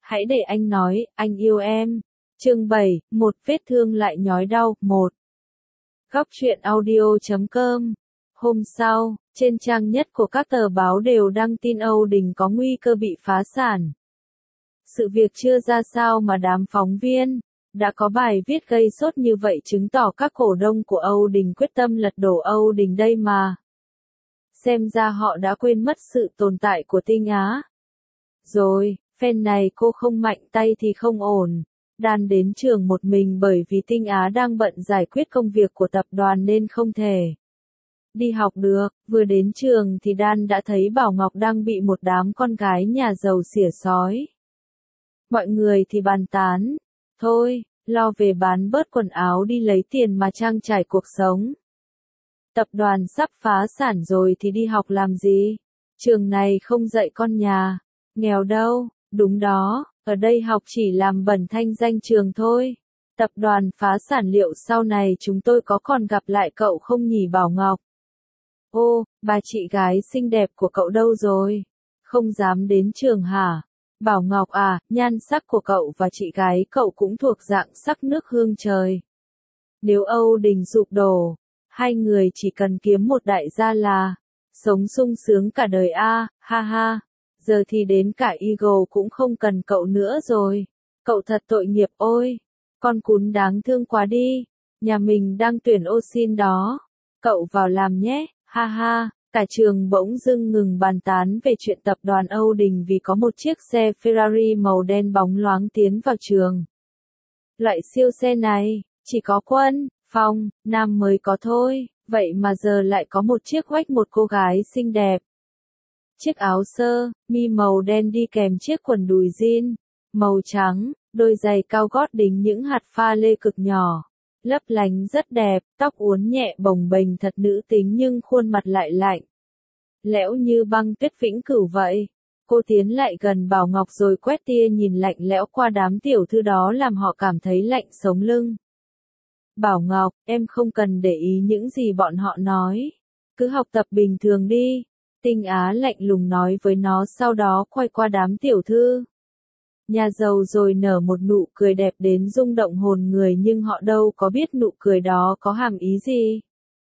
Hãy để anh nói, anh yêu em. Chương 7, một vết thương lại nhói đau, 1. Góc truyện audio.com. Hôm sau, trên trang nhất của các tờ báo đều đăng tin Âu Đình có nguy cơ bị phá sản. Sự việc chưa ra sao mà đám phóng viên đã có bài viết gây sốt như vậy, chứng tỏ các cổ đông của Âu Đình quyết tâm lật đổ Âu Đình đây mà. Xem ra họ đã quên mất sự tồn tại của Tinh Á. Rồi, phen này cô không mạnh tay thì không ổn. Dan đến trường một mình bởi vì Tinh Á đang bận giải quyết công việc của tập đoàn nên không thể đi học được. Vừa đến trường thì Dan đã thấy Bảo Ngọc đang bị một đám con gái nhà giàu xỉa xói. Mọi người thì bàn tán, thôi, lo về bán bớt quần áo đi lấy tiền mà trang trải cuộc sống. Tập đoàn sắp phá sản rồi thì đi học làm gì? Trường này không dạy con nhà nghèo đâu. Đúng đó, ở đây học chỉ làm bẩn thanh danh trường thôi. Tập đoàn phá sản, liệu sau này chúng tôi có còn gặp lại cậu không nhỉ Bảo Ngọc? Ô, bà chị gái xinh đẹp của cậu đâu rồi? Không dám đến trường hả? Bảo Ngọc à, nhan sắc của cậu và chị gái cậu cũng thuộc dạng sắc nước hương trời. Nếu Âu Đình sụp đổ, hai người chỉ cần kiếm một đại gia là sống sung sướng cả đời a, ha ha. Giờ thì đến cả Eagle cũng không cần cậu nữa rồi. Cậu thật tội nghiệp ôi. Con cún đáng thương quá đi. Nhà mình đang tuyển ô sin đó. Cậu vào làm nhé, ha ha. Cả trường bỗng dưng ngừng bàn tán về chuyện tập đoàn Âu Đình vì có một chiếc xe Ferrari màu đen bóng loáng tiến vào trường. Loại siêu xe này, chỉ có Quân, Phong, Nam mới có thôi. Vậy mà giờ lại có một chiếc quách một cô gái xinh đẹp. Chiếc áo sơ mi màu đen đi kèm chiếc quần đùi jean màu trắng, đôi giày cao gót đính những hạt pha lê cực nhỏ, lấp lánh rất đẹp, tóc uốn nhẹ bồng bềnh thật nữ tính nhưng khuôn mặt lại lạnh lẽo như băng tuyết vĩnh cửu vậy. Cô tiến lại gần Bảo Ngọc rồi quét tia nhìn lạnh lẽo qua đám tiểu thư đó làm họ cảm thấy lạnh sống lưng. Bảo Ngọc, em không cần để ý những gì bọn họ nói, cứ học tập bình thường đi. Tinh Á lạnh lùng nói với nó, sau đó quay qua đám tiểu thư nhà giàu rồi nở một nụ cười đẹp đến rung động hồn người, nhưng họ đâu có biết nụ cười đó có hàm ý gì.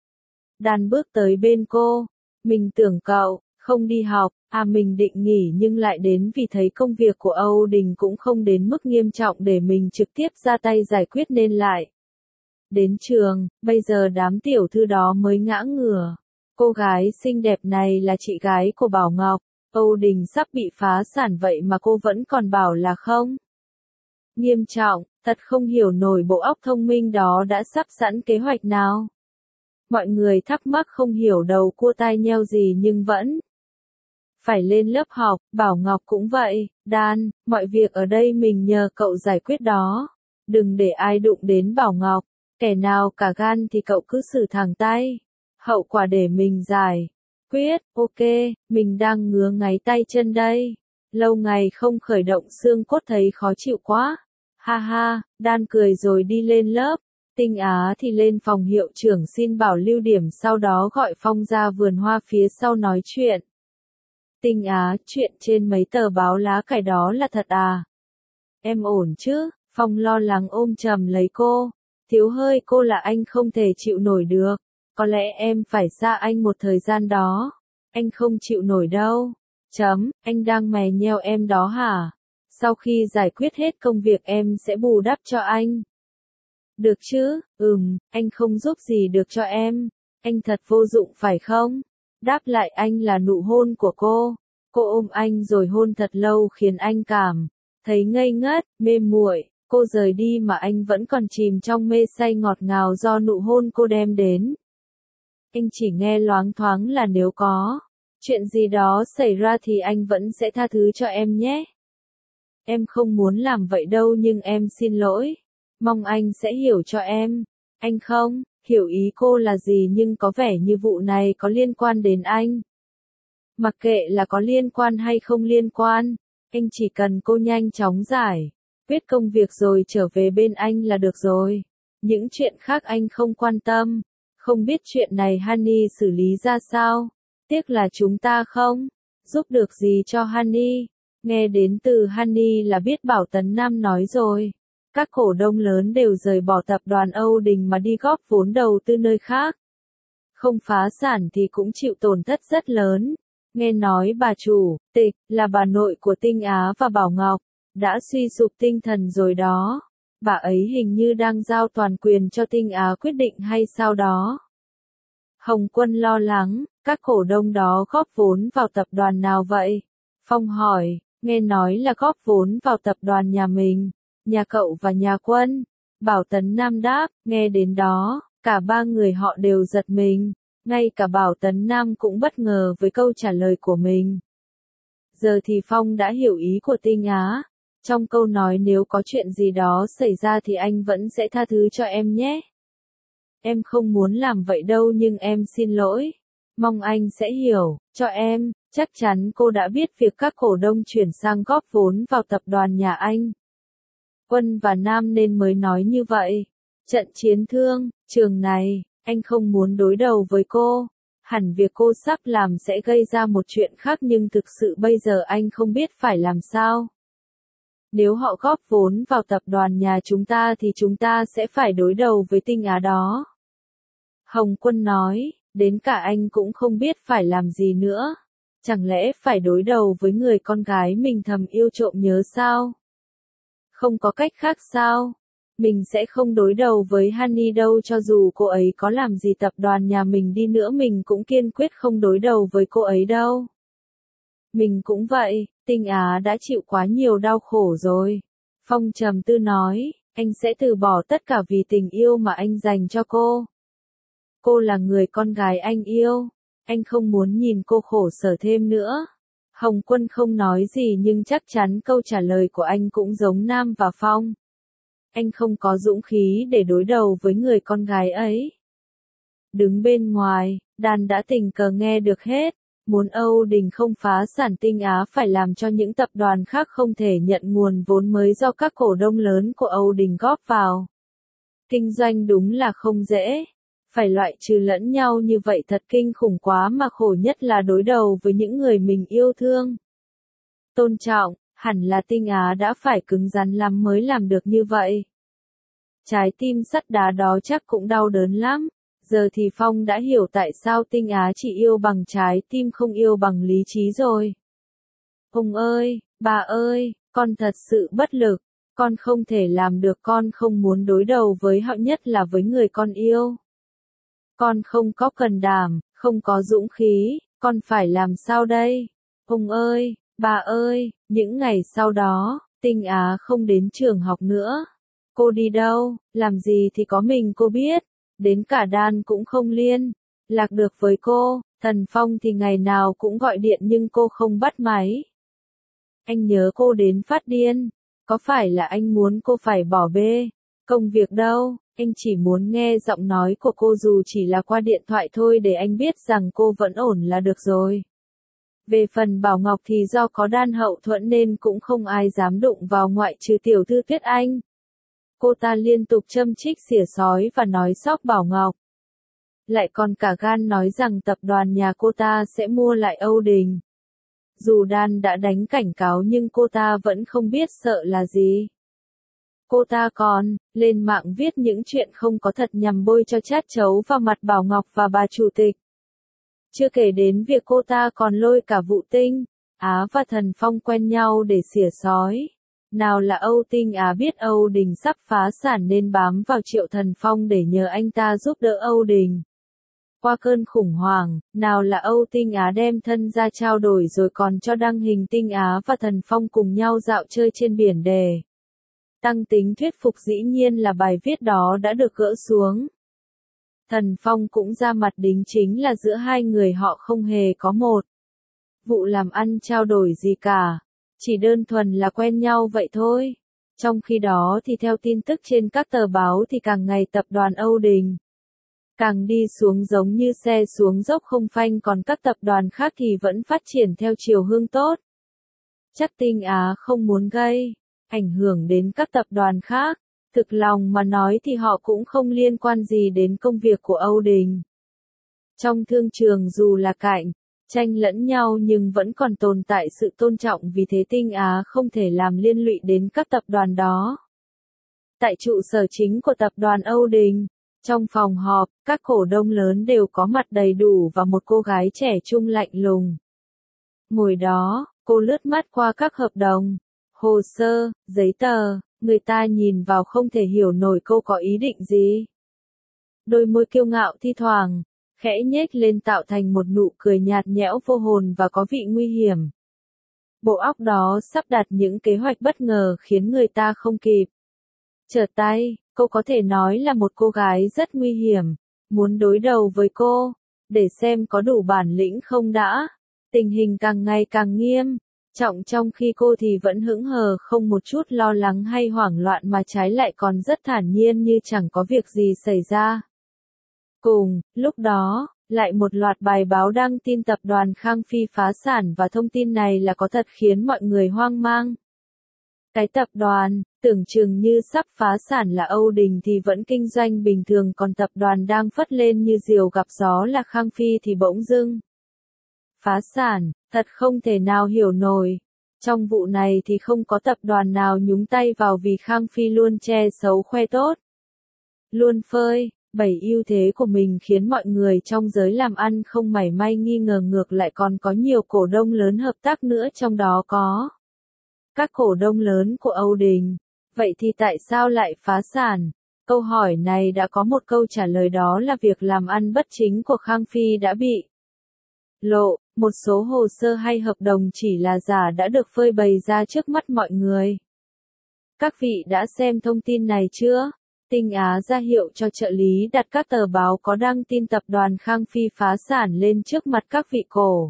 Dan bước tới bên cô, mình tưởng cậu không đi học, à mình định nghỉ nhưng lại đến vì thấy công việc của Âu Đình cũng không đến mức nghiêm trọng để mình trực tiếp ra tay giải quyết nên lại đến trường. Bây giờ đám tiểu thư đó mới ngã ngửa. Cô gái xinh đẹp này là chị gái của Bảo Ngọc. Âu Đình sắp bị phá sản vậy mà cô vẫn còn bảo là không nghiêm trọng, thật không hiểu nổi bộ óc thông minh đó đã sắp sẵn kế hoạch nào. Mọi người thắc mắc không hiểu đầu cua tai nheo gì nhưng vẫn phải lên lớp học. Bảo Ngọc cũng vậy. Dan, mọi việc ở đây mình nhờ cậu giải quyết đó. Đừng để ai đụng đến Bảo Ngọc. Kẻ nào cả gan thì cậu cứ xử thẳng tay. Hậu quả để mình giải quyết. Ok, mình đang ngứa ngáy tay chân đây. Lâu ngày không khởi động xương cốt thấy khó chịu quá. Ha ha, Dan cười rồi đi lên lớp. Tinh Á thì lên phòng hiệu trưởng xin bảo lưu điểm, sau đó gọi Phong ra vườn hoa phía sau nói chuyện. Tinh Á, chuyện trên mấy tờ báo lá cải đó là thật à? Em ổn chứ? Phong lo lắng ôm chầm lấy cô. Thiếu hơi cô là anh không thể chịu nổi được. Có lẽ em phải xa anh một thời gian đó. Anh không chịu nổi đâu. Anh đang mè nheo em đó hả? Sau khi giải quyết hết công việc em sẽ bù đắp cho anh. Được chứ? Anh không giúp gì được cho em. Anh thật vô dụng phải không? Đáp lại anh là nụ hôn của cô. Cô ôm anh rồi hôn thật lâu khiến anh cảm thấy ngây ngất, mê muội. Cô rời đi mà anh vẫn còn chìm trong mê say ngọt ngào do nụ hôn cô đem đến. Anh chỉ nghe loáng thoáng là nếu có chuyện gì đó xảy ra thì anh vẫn sẽ tha thứ cho em nhé. Em không muốn làm vậy đâu nhưng em xin lỗi. Mong anh sẽ hiểu cho em. Anh không hiểu ý cô là gì nhưng có vẻ như vụ này có liên quan đến anh. Mặc kệ là có liên quan hay không liên quan, anh chỉ cần cô nhanh chóng giải quyết công việc rồi trở về bên anh là được rồi. Những chuyện khác anh không quan tâm. Không biết chuyện này Honey xử lý ra sao? Tiếc là chúng ta không giúp được gì cho Honey. Nghe đến từ Honey là biết Bảo Tấn Nam nói rồi. Các cổ đông lớn đều rời bỏ tập đoàn Âu Đình mà đi góp vốn đầu tư nơi khác. Không phá sản thì cũng chịu tổn thất rất lớn. Nghe nói bà chủ tịch là bà nội của Tinh Á và Bảo Ngọc, đã suy sụp tinh thần rồi đó. Bà ấy hình như đang giao toàn quyền cho Tinh Á quyết định hay sao đó. Hồng Quân lo lắng, các cổ đông đó góp vốn vào tập đoàn nào vậy? Phong hỏi, nghe nói là góp vốn vào tập đoàn nhà mình, nhà cậu và nhà Quân. Bảo Tấn Nam đáp, nghe đến đó, cả ba người họ đều giật mình. Ngay cả Bảo Tấn Nam cũng bất ngờ với câu trả lời của mình. Giờ thì Phong đã hiểu ý của Tinh Á. Trong câu nói nếu có chuyện gì đó xảy ra thì anh vẫn sẽ tha thứ cho em nhé. Em không muốn làm vậy đâu nhưng em xin lỗi. Mong anh sẽ hiểu, cho em, chắc chắn cô đã biết việc các cổ đông chuyển sang góp vốn vào tập đoàn nhà anh. Quân và Nam nên mới nói như vậy. Trận chiến thương, trường này, anh không muốn đối đầu với cô. Hẳn việc cô sắp làm sẽ gây ra một chuyện khác nhưng thực sự bây giờ anh không biết phải làm sao. Nếu họ góp vốn vào tập đoàn nhà chúng ta thì chúng ta sẽ phải đối đầu với Tinh Á đó. Hồng Quân nói, đến cả anh cũng không biết phải làm gì nữa. Chẳng lẽ phải đối đầu với người con gái mình thầm yêu trộm nhớ sao? Không có cách khác sao? Mình sẽ không đối đầu với Honey đâu, cho dù cô ấy có làm gì tập đoàn nhà mình đi nữa mình cũng kiên quyết không đối đầu với cô ấy đâu. Mình cũng vậy, Tinh Á đã chịu quá nhiều đau khổ rồi. Phong trầm tư nói, anh sẽ từ bỏ tất cả vì tình yêu mà anh dành cho cô. Cô là người con gái anh yêu, anh không muốn nhìn cô khổ sở thêm nữa. Hồng Quân không nói gì nhưng chắc chắn câu trả lời của anh cũng giống Nam và Phong. Anh không có dũng khí để đối đầu với người con gái ấy. Đứng bên ngoài, Đan đã tình cờ nghe được hết. Muốn Âu Đình không phá sản, Tinh Á phải làm cho những tập đoàn khác không thể nhận nguồn vốn mới do các cổ đông lớn của Âu Đình góp vào. Kinh doanh đúng là không dễ. Phải loại trừ lẫn nhau như vậy thật kinh khủng quá, mà khổ nhất là đối đầu với những người mình yêu thương. Tôn trọng, hẳn là Tinh Á đã phải cứng rắn lắm mới làm được như vậy. Trái tim sắt đá đó chắc cũng đau đớn lắm. Giờ thì Phong đã hiểu tại sao Tinh Á chỉ yêu bằng trái tim không yêu bằng lý trí rồi. Ông ơi, bà ơi, con thật sự bất lực. Con không thể làm được, con không muốn đối đầu với họ, nhất là với người con yêu. Con không có can đảm, không có dũng khí, con phải làm sao đây? Ông ơi, bà ơi, những ngày sau đó, Tinh Á không đến trường học nữa. Cô đi đâu, làm gì thì có mình cô biết. Đến cả Đan cũng không liên lạc được với cô. Thần Phong thì ngày nào cũng gọi điện nhưng cô không bắt máy. Anh nhớ cô đến phát điên. Có phải là anh muốn cô phải bỏ bê công việc đâu, anh chỉ muốn nghe giọng nói của cô dù chỉ là qua điện thoại thôi để anh biết rằng cô vẫn ổn là được rồi. Về phần Bảo Ngọc thì do có Đan hậu thuẫn nên cũng không ai dám đụng vào ngoại trừ tiểu thư Tuyết Anh. Cô ta liên tục châm chích xỉa xói và nói xóc Bảo Ngọc. Lại còn cả gan nói rằng tập đoàn nhà cô ta sẽ mua lại Âu Đình. Dù Đan đã đánh cảnh cáo nhưng cô ta vẫn không biết sợ là gì. Cô ta còn lên mạng viết những chuyện không có thật nhằm bôi cho chát chấu vào mặt Bảo Ngọc và bà chủ tịch. Chưa kể đến việc cô ta còn lôi cả Vũ Tinh, Á và Thần Phong quen nhau để xỉa xói. Nào là Âu Tinh Á biết Âu Đình sắp phá sản nên bám vào Triệu Thần Phong để nhờ anh ta giúp đỡ Âu Đình qua cơn khủng hoảng. Nào là Âu Tinh Á đem thân ra trao đổi rồi còn cho đăng hình Tinh Á và Thần Phong cùng nhau dạo chơi trên biển để tăng tính thuyết phục. Dĩ nhiên là bài viết đó đã được gỡ xuống. Thần Phong cũng ra mặt đính chính là giữa hai người họ không hề có một vụ làm ăn trao đổi gì cả. Chỉ đơn thuần là quen nhau vậy thôi. Trong khi đó thì theo tin tức trên các tờ báo thì càng ngày tập đoàn Âu Đình càng đi xuống giống như xe xuống dốc không phanh, còn các tập đoàn khác thì vẫn phát triển theo chiều hướng tốt. Chắc Tinh Á không muốn gây ảnh hưởng đến các tập đoàn khác. Thực lòng mà nói thì họ cũng không liên quan gì đến công việc của Âu Đình. Trong thương trường dù là cạnh tranh lẫn nhau nhưng vẫn còn tồn tại sự tôn trọng, vì thế Tinh Á không thể làm liên lụy đến các tập đoàn đó. Tại trụ sở chính của tập đoàn Âu Đình, trong phòng họp, các cổ đông lớn đều có mặt đầy đủ và một cô gái trẻ trung lạnh lùng. Ngồi đó, cô lướt mắt qua các hợp đồng, hồ sơ, giấy tờ, người ta nhìn vào không thể hiểu nổi cô có ý định gì. Đôi môi kiêu ngạo thi thoảng khẽ nhếch lên tạo thành một nụ cười nhạt nhẽo vô hồn và có vị nguy hiểm. Bộ óc đó sắp đặt những kế hoạch bất ngờ khiến người ta không kịp trở tay. Cô có thể nói là một cô gái rất nguy hiểm. Muốn đối đầu với cô, để xem có đủ bản lĩnh không đã. Tình hình càng ngày càng nghiêm trọng, trong khi cô thì vẫn hững hờ, không một chút lo lắng hay hoảng loạn mà trái lại còn rất thản nhiên như chẳng có việc gì xảy ra. Cùng lúc đó, lại một loạt bài báo đăng tin tập đoàn Khang Phi phá sản, và thông tin này là có thật khiến mọi người hoang mang. Cái tập đoàn tưởng chừng như sắp phá sản là Âu Đình thì vẫn kinh doanh bình thường, còn tập đoàn đang phất lên như diều gặp gió là Khang Phi thì bỗng dưng phá sản, thật không thể nào hiểu nổi. Trong vụ này thì không có tập đoàn nào nhúng tay vào, vì Khang Phi luôn che xấu khoe tốt, luôn phơi bày ưu thế của mình khiến mọi người trong giới làm ăn không mảy may nghi ngờ, ngược lại còn có nhiều cổ đông lớn hợp tác nữa, trong đó có các cổ đông lớn của Âu Đình. Vậy thì tại sao lại phá sản? Câu hỏi này đã có một câu trả lời, đó là việc làm ăn bất chính của Khang Phi đã bị lộ. Một số hồ sơ hay hợp đồng chỉ là giả đã được phơi bày ra trước mắt mọi người. Các vị đã xem thông tin này chưa? Tinh Á ra hiệu cho trợ lý đặt các tờ báo có đăng tin tập đoàn Khang Phi phá sản lên trước mặt các vị cổ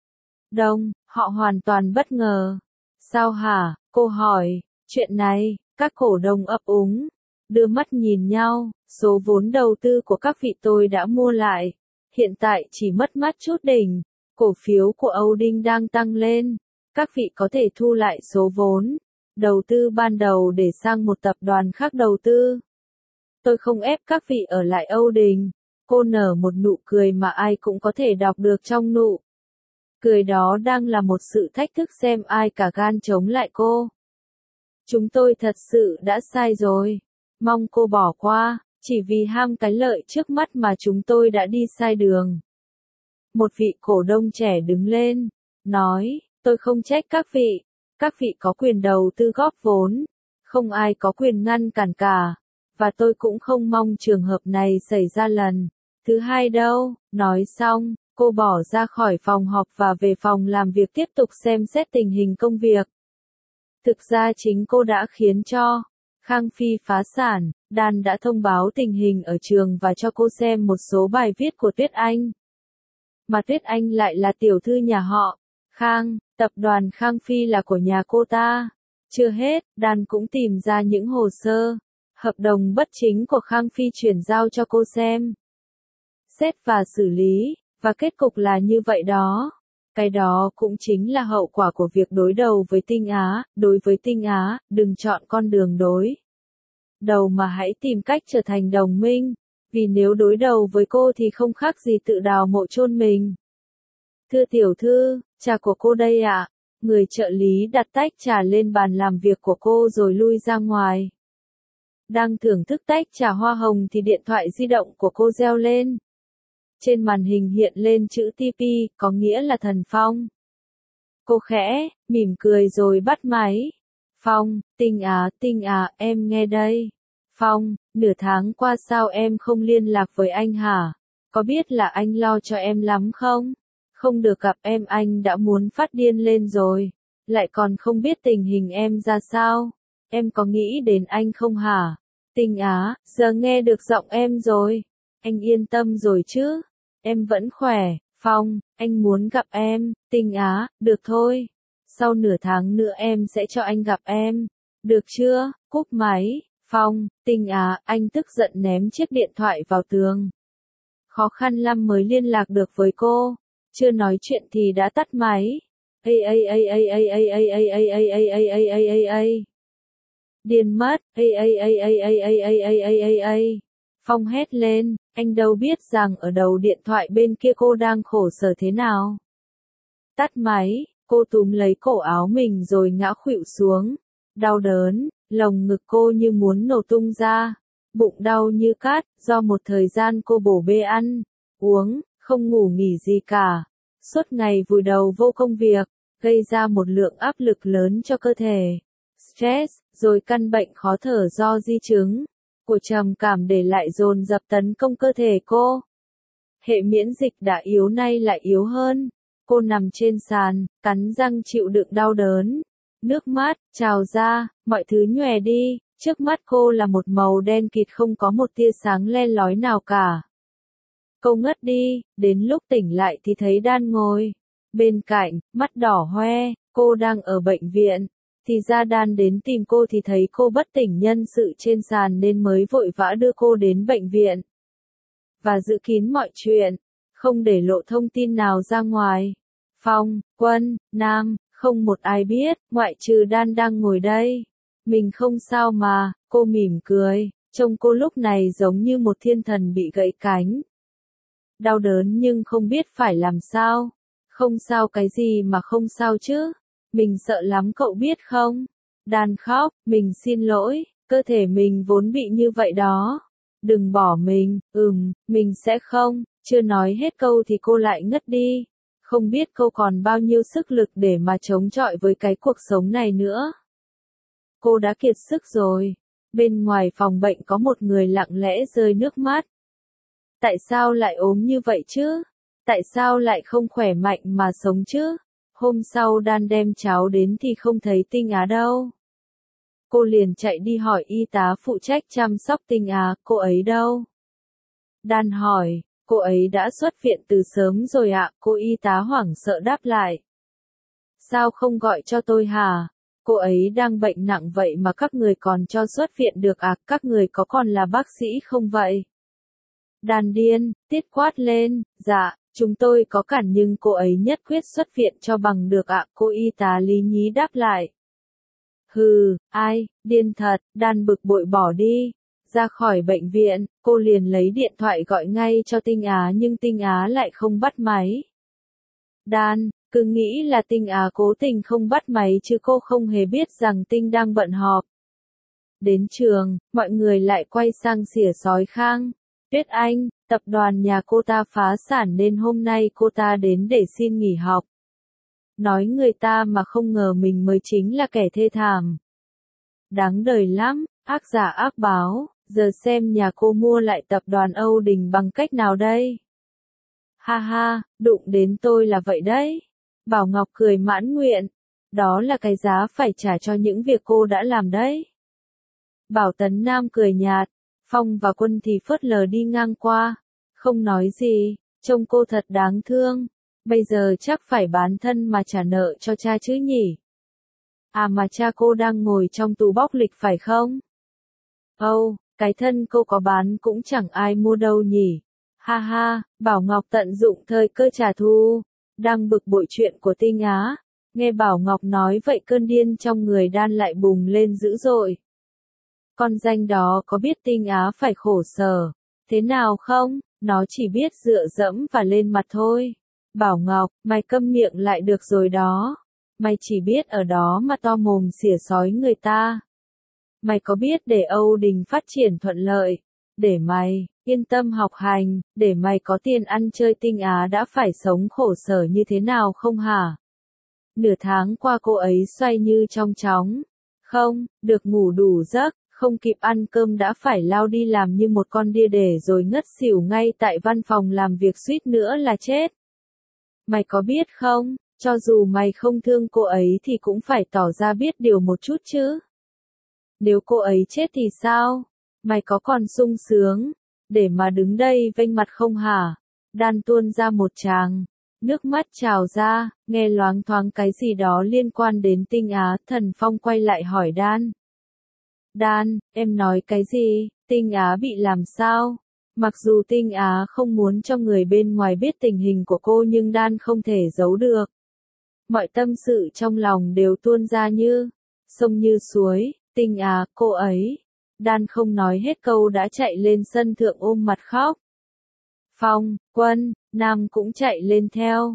đông. Họ hoàn toàn bất ngờ. Sao hả? Cô hỏi. Chuyện này, các cổ đông ấp úng, đưa mắt nhìn nhau. Số vốn đầu tư của các vị tôi đã mua lại, hiện tại chỉ mất mát chút đỉnh. Cổ phiếu của Âu Đình đang tăng lên. Các vị có thể thu lại số vốn đầu tư ban đầu để sang một tập đoàn khác đầu tư. Tôi không ép các vị ở lại Âu Đình. Cô nở một nụ cười mà ai cũng có thể đọc được trong nụ cười đó đang là một sự thách thức xem ai cả gan chống lại cô. Chúng tôi thật sự đã sai rồi. Mong cô bỏ qua, chỉ vì ham cái lợi trước mắt mà chúng tôi đã đi sai đường. Một vị cổ đông trẻ đứng lên, nói, tôi không trách các vị. Các vị có quyền đầu tư góp vốn, không ai có quyền ngăn cản cả. Và tôi cũng không mong trường hợp này xảy ra lần thứ hai đâu. Nói xong, cô bỏ ra khỏi phòng họp và về phòng làm việc tiếp tục xem xét tình hình công việc. Thực ra chính cô đã khiến cho Khang Phi phá sản. Dan đã thông báo tình hình ở trường và cho cô xem một số bài viết của Tuyết Anh. Mà Tuyết Anh lại là tiểu thư nhà họ Khang, tập đoàn Khang Phi là của nhà cô ta. Chưa hết, Dan cũng tìm ra những hồ sơ, hợp đồng bất chính của Khang Phi chuyển giao cho cô xem, xét và xử lý, và kết cục là như vậy đó. Cái đó cũng chính là hậu quả của việc đối đầu với Tinh Á. Đối với Tinh Á, đừng chọn con đường đối đầu mà hãy tìm cách trở thành đồng minh, vì nếu đối đầu với cô thì không khác gì tự đào mộ chôn mình. Thưa tiểu thư, trà của cô đây ạ. Người trợ lý đặt tách trà lên bàn làm việc của cô rồi lui ra ngoài. Đang thưởng thức tách trà hoa hồng thì điện thoại di động của cô reo lên. Trên màn hình hiện lên chữ TP, có nghĩa là Thần Phong. Cô khẽ mỉm cười rồi bắt máy. Phong, Tinh Á, em nghe đây. Phong, nửa tháng qua sao em không liên lạc với anh hả? Có biết là anh lo cho em lắm không? Không được gặp em anh đã muốn phát điên lên rồi. Lại còn không biết tình hình em ra sao. Em có nghĩ đến anh không hả? Tinh Á, giờ nghe được giọng em rồi. Anh yên tâm rồi chứ? Em vẫn khỏe. Phong, anh muốn gặp em. Tinh Á, được thôi. Sau nửa tháng nữa em sẽ cho anh gặp em. Được chưa? Cúp máy. Phong, Tinh Á, anh tức giận ném chiếc điện thoại vào tường. Khó khăn lắm mới liên lạc được với cô. Chưa nói chuyện thì đã tắt máy. Điên mất. Phong hét lên, anh đâu biết rằng ở đầu điện thoại bên kia cô đang khổ sở thế nào. Tắt máy, cô túm lấy cổ áo mình rồi ngã khuỵu xuống. Đau đớn, lồng ngực cô như muốn nổ tung ra. Bụng đau như cát, do một thời gian cô bổ bê ăn, uống, không ngủ nghỉ gì cả. Suốt ngày vùi đầu vô công việc, gây ra một lượng áp lực lớn cho cơ thể. Stress, rồi căn bệnh khó thở do di chứng của trầm cảm để lại dồn dập tấn công cơ thể cô. Hệ miễn dịch đã yếu nay lại yếu hơn. Cô nằm trên sàn, cắn răng chịu đựng đau đớn. Nước mắt trào ra, mọi thứ nhòe đi, trước mắt cô là một màu đen kịt không có một tia sáng le lói nào cả. Cô ngất đi, đến lúc tỉnh lại thì thấy Dan ngồi bên cạnh, mắt đỏ hoe, cô đang ở bệnh viện. Thì ra Dan đến tìm cô thì thấy cô bất tỉnh nhân sự trên sàn nên mới vội vã đưa cô đến bệnh viện. Và giữ kín mọi chuyện, không để lộ thông tin nào ra ngoài. Phong, Quân, Nam, không một ai biết, ngoại trừ Dan đang ngồi đây. Mình không sao mà, cô mỉm cười, trông cô lúc này giống như một thiên thần bị gãy cánh. Đau đớn nhưng không biết phải làm sao. Không sao cái gì mà không sao chứ. Mình sợ lắm cậu biết không? Dan khóc, mình xin lỗi, cơ thể mình vốn bị như vậy đó. Đừng bỏ mình, mình sẽ không. Chưa nói hết câu thì cô lại ngất đi. Không biết cô còn bao nhiêu sức lực để mà chống chọi với cái cuộc sống này nữa. Cô đã kiệt sức rồi. Bên ngoài phòng bệnh có một người lặng lẽ rơi nước mắt. Tại sao lại ốm như vậy chứ? Tại sao lại không khỏe mạnh mà sống chứ? Hôm sau Dan đem cháo đến thì không thấy Tinh Á đâu. Cô liền chạy đi hỏi y tá phụ trách chăm sóc Tinh Á, cô ấy đâu? Dan hỏi, cô ấy đã xuất viện từ sớm rồi ạ, cô y tá hoảng sợ đáp lại. Sao không gọi cho tôi hả? Cô ấy đang bệnh nặng vậy mà các người còn cho xuất viện được à, các người có còn là bác sĩ không vậy? Dan điên, tiết quát lên, dạ, chúng tôi có cản nhưng cô ấy nhất quyết xuất viện cho bằng được ạ, cô y tá lý nhí đáp lại. Hừ, ai, điên thật, Dan bực bội bỏ đi. Ra khỏi bệnh viện, cô liền lấy điện thoại gọi ngay cho Tinh Á nhưng Tinh Á lại không bắt máy. Dan, cứ nghĩ là Tinh Á cố tình không bắt máy chứ cô không hề biết rằng Tinh đang bận họp. Đến trường, mọi người lại quay sang xỉa sói Khang. Tuyết Anh, tập đoàn nhà cô ta phá sản nên hôm nay cô ta đến để xin nghỉ học. Nói người ta mà không ngờ mình mới chính là kẻ thê thảm. Đáng đời lắm, ác giả ác báo, giờ xem nhà cô mua lại tập đoàn Âu Đình bằng cách nào đây? Ha ha, đụng đến tôi là vậy đấy. Bảo Ngọc cười mãn nguyện. Đó là cái giá phải trả cho những việc cô đã làm đấy. Bảo Tấn Nam cười nhạt. Phong và Quân thì phớt lờ đi ngang qua. Không nói gì, trông cô thật đáng thương. Bây giờ chắc phải bán thân mà trả nợ cho cha chứ nhỉ? À mà cha cô đang ngồi trong tù bóc lịch phải không? Âu, cái thân cô có bán cũng chẳng ai mua đâu nhỉ? Ha ha, Bảo Ngọc tận dụng thời cơ trả thù. Đang bực bội chuyện của Tinh Á. Nghe Bảo Ngọc nói vậy cơn điên trong người Dan lại bùng lên dữ dội. Con danh đó có biết Tinh Á phải khổ sở thế nào không? Nó chỉ biết dựa dẫm và lên mặt thôi. Bảo Ngọc, mày câm miệng lại được rồi đó. Mày chỉ biết ở đó mà to mồm xỉa xói người ta. Mày có biết để Âu Đình phát triển thuận lợi, để mày yên tâm học hành, để mày có tiền ăn chơi Tinh Á đã phải sống khổ sở như thế nào không hả? Nửa tháng qua cô ấy xoay như trong chóng. Không, được ngủ đủ giấc, không kịp ăn cơm đã phải lao đi làm như một con đia để rồi ngất xỉu ngay tại văn phòng làm việc suýt nữa là chết. Mày có biết không, cho dù mày không thương cô ấy thì cũng phải tỏ ra biết điều một chút chứ. Nếu cô ấy chết thì sao? Mày có còn sung sướng để mà đứng đây vênh mặt không hả? Dan tuôn ra một tràng nước mắt trào ra, nghe loáng thoáng cái gì đó liên quan đến Tinh Á, Thần Phong quay lại hỏi Dan. Dan, em nói cái gì? Tinh Á bị làm sao? Mặc dù Tinh Á không muốn cho người bên ngoài biết tình hình của cô nhưng Dan không thể giấu được. Mọi tâm sự trong lòng đều tuôn ra như sông như suối. Tinh Á, cô ấy. Dan không nói hết câu đã chạy lên sân thượng ôm mặt khóc. Phong, Quân, Nam cũng chạy lên theo.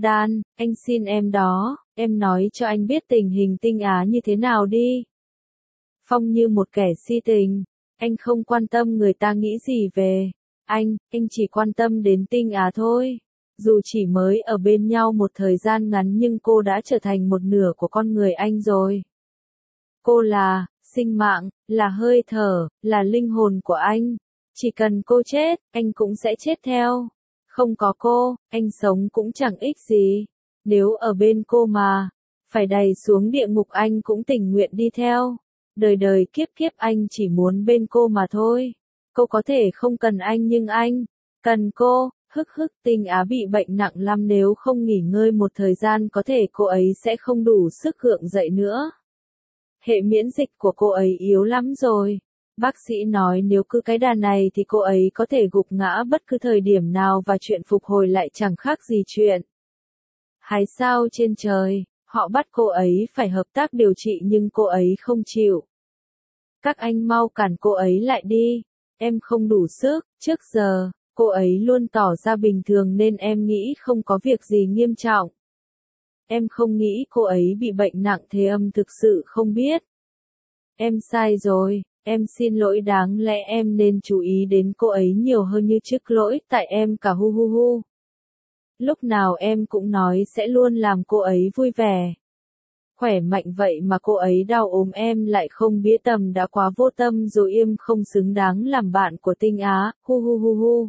Dan, anh xin em đó, em nói cho anh biết tình hình Tinh Á như thế nào đi. Phong như một kẻ si tình, anh không quan tâm người ta nghĩ gì về anh chỉ quan tâm đến Tinh Á thôi. Dù chỉ mới ở bên nhau một thời gian ngắn nhưng cô đã trở thành một nửa của con người anh rồi. Cô là sinh mạng, là hơi thở, là linh hồn của anh. Chỉ cần cô chết, anh cũng sẽ chết theo. Không có cô, anh sống cũng chẳng ích gì. Nếu ở bên cô mà phải đày xuống địa ngục anh cũng tình nguyện đi theo. Đời đời kiếp kiếp anh chỉ muốn bên cô mà thôi. Cô có thể không cần anh nhưng anh cần cô. Tinh Á bị bệnh nặng lắm, nếu không nghỉ ngơi một thời gian có thể cô ấy sẽ không đủ sức gượng dậy nữa. Hệ miễn dịch của cô ấy yếu lắm rồi. Bác sĩ nói nếu cứ cái đà này thì cô ấy có thể gục ngã bất cứ thời điểm nào và chuyện phục hồi lại chẳng khác gì chuyện hái sao trên trời. Họ bắt cô ấy phải hợp tác điều trị nhưng cô ấy không chịu. Các anh mau cản cô ấy lại đi. Em không đủ sức, trước giờ, cô ấy luôn tỏ ra bình thường nên em nghĩ không có việc gì nghiêm trọng. Em không nghĩ cô ấy bị bệnh nặng thế, thực sự không biết. Em sai rồi, em xin lỗi, đáng lẽ em nên chú ý đến cô ấy nhiều hơn như trước, lỗi tại em cả hu hu hu. Lúc nào em cũng nói sẽ luôn làm cô ấy vui vẻ. Khỏe mạnh vậy mà cô ấy đau ốm em lại không biết, tầm đã quá vô tâm rồi, im không xứng đáng làm bạn của Tinh Á, hu hu hu hu.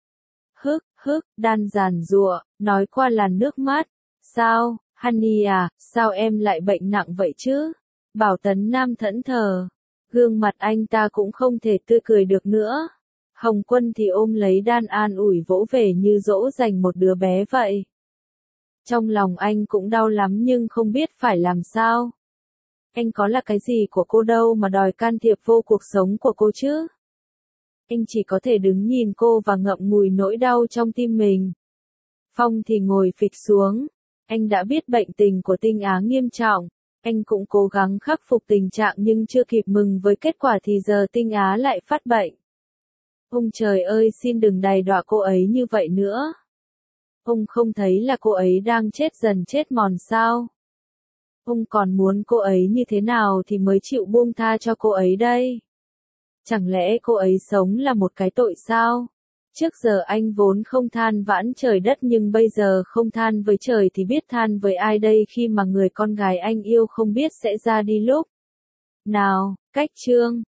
Dan giàn giụa, nói qua làn nước mắt. Sao, Honey à, sao em lại bệnh nặng vậy chứ? Bảo Tấn Nam thẫn thờ. Gương mặt anh ta cũng không thể tươi cười được nữa. Hồng Quân thì ôm lấy Dan an ủi vỗ về như dỗ dành một đứa bé vậy. Trong lòng anh cũng đau lắm nhưng không biết phải làm sao. Anh có là cái gì của cô đâu mà đòi can thiệp vô cuộc sống của cô chứ? Anh chỉ có thể đứng nhìn cô và ngậm ngùi nỗi đau trong tim mình. Phong thì ngồi phịch xuống. Anh đã biết bệnh tình của Tinh Á nghiêm trọng. Anh cũng cố gắng khắc phục tình trạng nhưng chưa kịp mừng với kết quả thì giờ Tinh Á lại phát bệnh. Ông trời ơi, xin đừng đày đọa cô ấy như vậy nữa. Ông không thấy là cô ấy đang chết dần chết mòn sao? Ông còn muốn cô ấy như thế nào thì mới chịu buông tha cho cô ấy đây? Chẳng lẽ cô ấy sống là một cái tội sao? Trước giờ anh vốn không than vãn trời đất nhưng bây giờ không than với trời thì biết than với ai đây, khi mà người con gái anh yêu không biết sẽ ra đi lúc nào. Cách chương